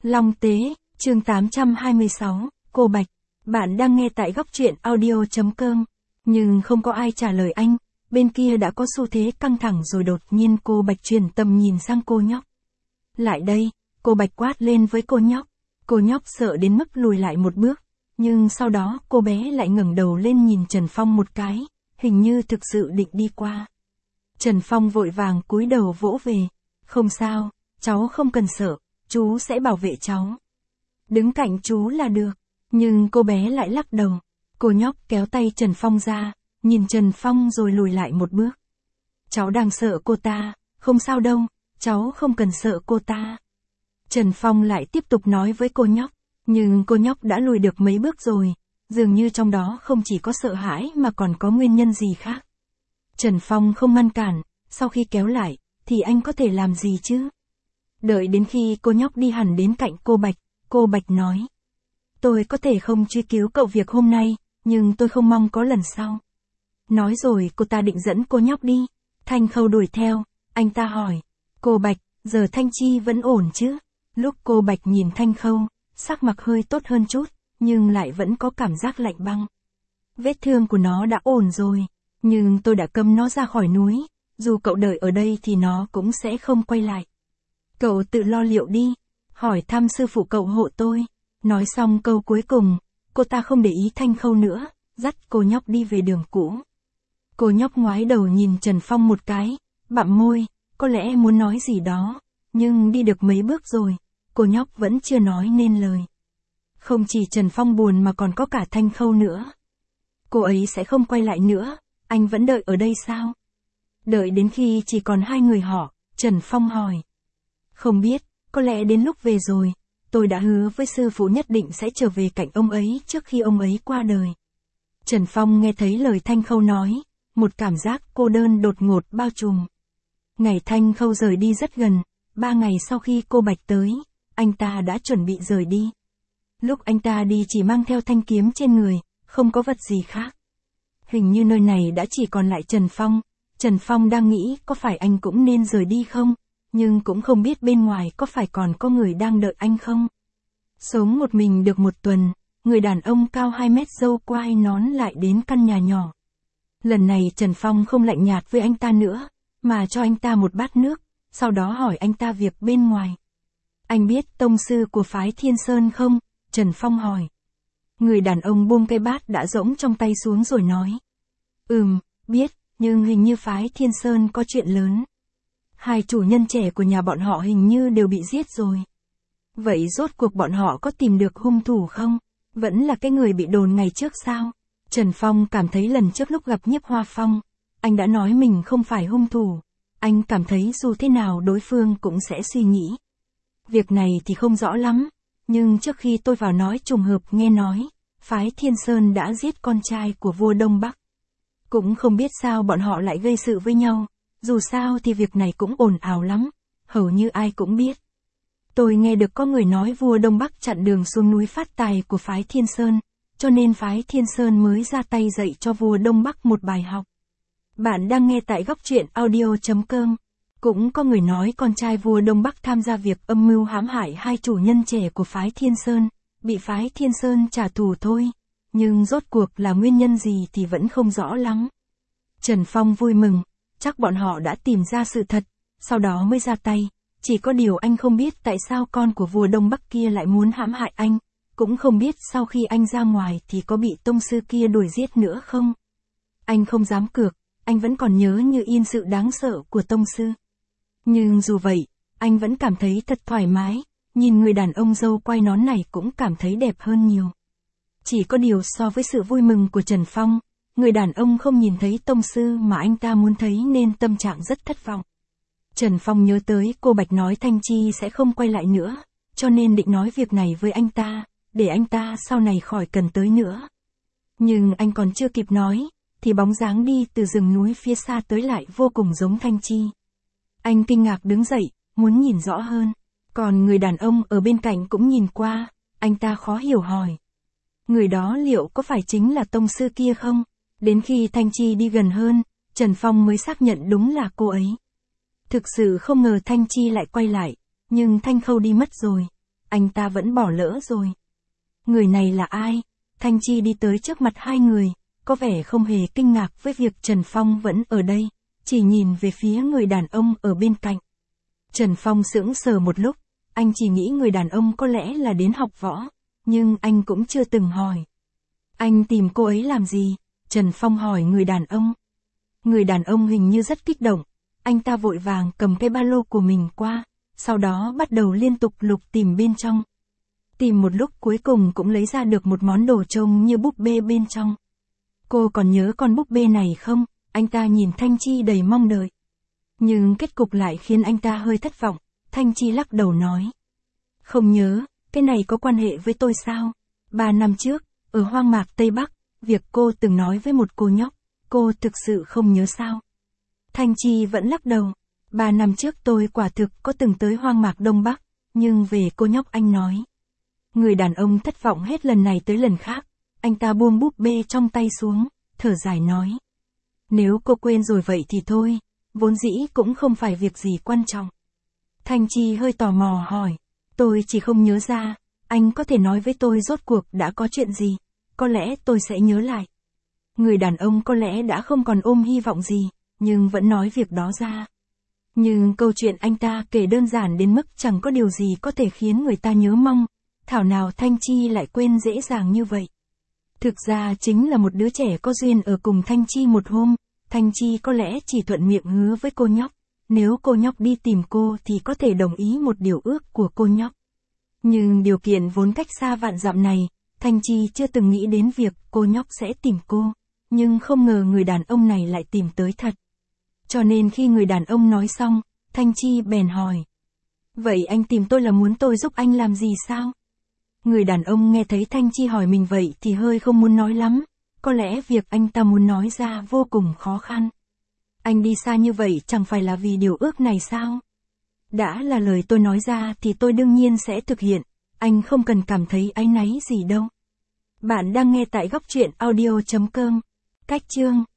Long Tế, chương 826, cô Bạch. Bạn đang nghe tại góc truyện audio.com. Nhưng không có ai trả lời anh, bên kia đã có xu thế căng thẳng rồi đột nhiên cô Bạch chuyển tầm nhìn sang cô nhóc. Lại đây, cô Bạch quát lên với cô nhóc. Cô nhóc sợ đến mức lùi lại một bước, nhưng sau đó cô bé lại ngẩng đầu lên nhìn Trần Phong một cái, hình như thực sự định đi qua. Trần Phong vội vàng cúi đầu vỗ về. Không sao, cháu không cần sợ, chú sẽ bảo vệ cháu. Đứng cạnh chú là được. Nhưng cô bé lại lắc đầu. Cô nhóc kéo tay Trần Phong ra, nhìn Trần Phong rồi lùi lại một bước. Cháu đang sợ cô ta, không sao đâu, cháu không cần sợ cô ta. Trần Phong lại tiếp tục nói với cô nhóc, nhưng cô nhóc đã lùi được mấy bước rồi, dường như trong đó không chỉ có sợ hãi mà còn có nguyên nhân gì khác. Trần Phong không ngăn cản, sau khi kéo lại, thì anh có thể làm gì chứ? Đợi đến khi cô nhóc đi hẳn đến cạnh cô Bạch nói. Tôi có thể không truy cứu cậu việc hôm nay, nhưng tôi không mong có lần sau. Nói rồi cô ta định dẫn cô nhóc đi. Thanh Khâu đuổi theo, anh ta hỏi. Cô Bạch, giờ Thanh Chi vẫn ổn chứ? Lúc cô Bạch nhìn Thanh Khâu, sắc mặt hơi tốt hơn chút, nhưng lại vẫn có cảm giác lạnh băng. Vết thương của nó đã ổn rồi, nhưng tôi đã cấm nó ra khỏi núi, dù cậu đợi ở đây thì nó cũng sẽ không quay lại. Cậu tự lo liệu đi, hỏi thăm sư phụ cậu hộ tôi. Nói xong câu cuối cùng, cô ta không để ý Thanh Khâu nữa, dắt cô nhóc đi về đường cũ. Cô nhóc ngoái đầu nhìn Trần Phong một cái, bặm môi, có lẽ muốn nói gì đó, nhưng đi được mấy bước rồi, cô nhóc vẫn chưa nói nên lời. Không chỉ Trần Phong buồn mà còn có cả Thanh Khâu nữa. Cô ấy sẽ không quay lại nữa, anh vẫn đợi ở đây sao? Đợi đến khi chỉ còn hai người họ, Trần Phong hỏi. Không biết, có lẽ đến lúc về rồi, tôi đã hứa với sư phụ nhất định sẽ trở về cạnh ông ấy trước khi ông ấy qua đời. Trần Phong nghe thấy lời Thanh Khâu nói, một cảm giác cô đơn đột ngột bao trùm. Ngày Thanh Khâu rời đi rất gần, 3 ngày sau khi cô Bạch tới, anh ta đã chuẩn bị rời đi. Lúc anh ta đi chỉ mang theo thanh kiếm trên người, không có vật gì khác. Hình như nơi này đã chỉ còn lại Trần Phong. Trần Phong đang nghĩ có phải anh cũng nên rời đi không, nhưng cũng không biết bên ngoài có phải còn có người đang đợi anh không. Sống một mình được một tuần, người đàn ông cao 2 mét râu quai nón lại đến căn nhà nhỏ. Lần này Trần Phong không lạnh nhạt với anh ta nữa, mà cho anh ta một bát nước, sau đó hỏi anh ta việc bên ngoài. Anh biết tông sư của phái Thiên Sơn không? Trần Phong hỏi. Người đàn ông buông cái bát đã rỗng trong tay xuống rồi nói. Biết, nhưng hình như phái Thiên Sơn có chuyện lớn. 2 chủ nhân trẻ của nhà bọn họ hình như đều bị giết rồi. Vậy rốt cuộc bọn họ có tìm được hung thủ không? Vẫn là cái người bị đồn ngày trước sao? Trần Phong cảm thấy lần trước lúc gặp Nhiếp Hoa Phong, anh đã nói mình không phải hung thủ. Anh cảm thấy dù thế nào đối phương cũng sẽ suy nghĩ. Việc này thì không rõ lắm, nhưng trước khi tôi vào nói trùng hợp nghe nói, phái Thiên Sơn đã giết con trai của vua Đông Bắc. Cũng không biết sao bọn họ lại gây sự với nhau, dù sao thì việc này cũng ồn ào lắm, hầu như ai cũng biết. Tôi nghe được có người nói vua Đông Bắc chặn đường xuống núi phát tài của phái Thiên Sơn, cho nên phái Thiên Sơn mới ra tay dạy cho vua Đông Bắc một bài học. Bạn đang nghe tại góc truyện audio.com. Cũng có người nói con trai vua Đông Bắc tham gia việc âm mưu hãm hại 2 chủ nhân trẻ của phái Thiên Sơn, bị phái Thiên Sơn trả thù thôi, nhưng rốt cuộc là nguyên nhân gì thì vẫn không rõ lắm. Trần Phong vui mừng, chắc bọn họ đã tìm ra sự thật, sau đó mới ra tay. Chỉ có điều anh không biết tại sao con của vua Đông Bắc kia lại muốn hãm hại anh, cũng không biết sau khi anh ra ngoài thì có bị tông sư kia đuổi giết nữa không. Anh không dám cược, anh vẫn còn nhớ như in sự đáng sợ của tông sư. Nhưng dù vậy, anh vẫn cảm thấy thật thoải mái, nhìn người đàn ông râu quai nón này cũng cảm thấy đẹp hơn nhiều. Chỉ có điều so với sự vui mừng của Trần Phong, người đàn ông không nhìn thấy tông sư mà anh ta muốn thấy nên tâm trạng rất thất vọng. Trần Phong nhớ tới cô Bạch nói Thanh Chi sẽ không quay lại nữa, cho nên định nói việc này với anh ta, để anh ta sau này khỏi cần tới nữa. Nhưng anh còn chưa kịp nói, thì bóng dáng đi từ rừng núi phía xa tới lại vô cùng giống Thanh Chi. Anh kinh ngạc đứng dậy, muốn nhìn rõ hơn, còn người đàn ông ở bên cạnh cũng nhìn qua, anh ta khó hiểu hỏi. Người đó liệu có phải chính là tông sư kia không? Đến khi Thanh Chi đi gần hơn, Trần Phong mới xác nhận đúng là cô ấy. Thực sự không ngờ Thanh Chi lại quay lại, nhưng Thanh Khâu đi mất rồi. anh ta vẫn bỏ lỡ rồi. Người này là ai? Thanh Chi đi tới trước mặt hai người, có vẻ không hề kinh ngạc với việc Trần Phong vẫn ở đây, chỉ nhìn về phía người đàn ông ở bên cạnh. Trần Phong sững sờ một lúc, anh chỉ nghĩ người đàn ông có lẽ là đến học võ, nhưng anh cũng chưa từng hỏi. Anh tìm cô ấy làm gì? Trần Phong hỏi người đàn ông. Người đàn ông hình như rất kích động, anh ta vội vàng cầm cái ba lô của mình qua, sau đó bắt đầu liên tục lục tìm bên trong. Tìm một lúc cuối cùng cũng lấy ra được một món đồ trông như búp bê bên trong. Cô còn nhớ con búp bê này không? Anh ta nhìn Thanh Chi đầy mong đợi. Nhưng kết cục lại khiến anh ta hơi thất vọng, Thanh Chi lắc đầu nói. Không nhớ, cái này có quan hệ với tôi sao? 3 năm trước, ở hoang mạc Tây Bắc, việc cô từng nói với một cô nhóc, cô thực sự không nhớ sao? Thanh Chi vẫn lắc đầu. 3 năm trước tôi quả thực có từng tới hoang mạc Đông Bắc, nhưng về cô nhóc anh nói. Người đàn ông thất vọng hết lần này tới lần khác, anh ta buông búp bê trong tay xuống, thở dài nói. Nếu cô quên rồi vậy thì thôi, vốn dĩ cũng không phải việc gì quan trọng. Thanh Chi hơi tò mò hỏi, tôi chỉ không nhớ ra, anh có thể nói với tôi rốt cuộc đã có chuyện gì, có lẽ tôi sẽ nhớ lại. Người đàn ông có lẽ đã không còn ôm hy vọng gì, nhưng vẫn nói việc đó ra. Nhưng câu chuyện anh ta kể đơn giản đến mức chẳng có điều gì có thể khiến người ta nhớ mong, thảo nào Thanh Chi lại quên dễ dàng như vậy. Thực ra chính là một đứa trẻ có duyên ở cùng Thanh Chi một hôm, Thanh Chi có lẽ chỉ thuận miệng hứa với cô nhóc, nếu cô nhóc đi tìm cô thì có thể đồng ý một điều ước của cô nhóc. Nhưng điều kiện vốn cách xa vạn dặm này, Thanh Chi chưa từng nghĩ đến việc cô nhóc sẽ tìm cô, nhưng không ngờ người đàn ông này lại tìm tới thật. Cho nên khi người đàn ông nói xong, Thanh Chi bèn hỏi. Vậy anh tìm tôi là muốn tôi giúp anh làm gì sao? Người đàn ông nghe thấy Thanh Chi hỏi mình vậy thì hơi không muốn nói lắm, có lẽ việc anh ta muốn nói ra vô cùng khó khăn. Anh đi xa như vậy chẳng phải là vì điều ước này sao? Đã là lời tôi nói ra thì tôi đương nhiên sẽ thực hiện, anh không cần cảm thấy áy náy gì đâu. Bạn đang nghe tại góc truyện audio.com. Cách chương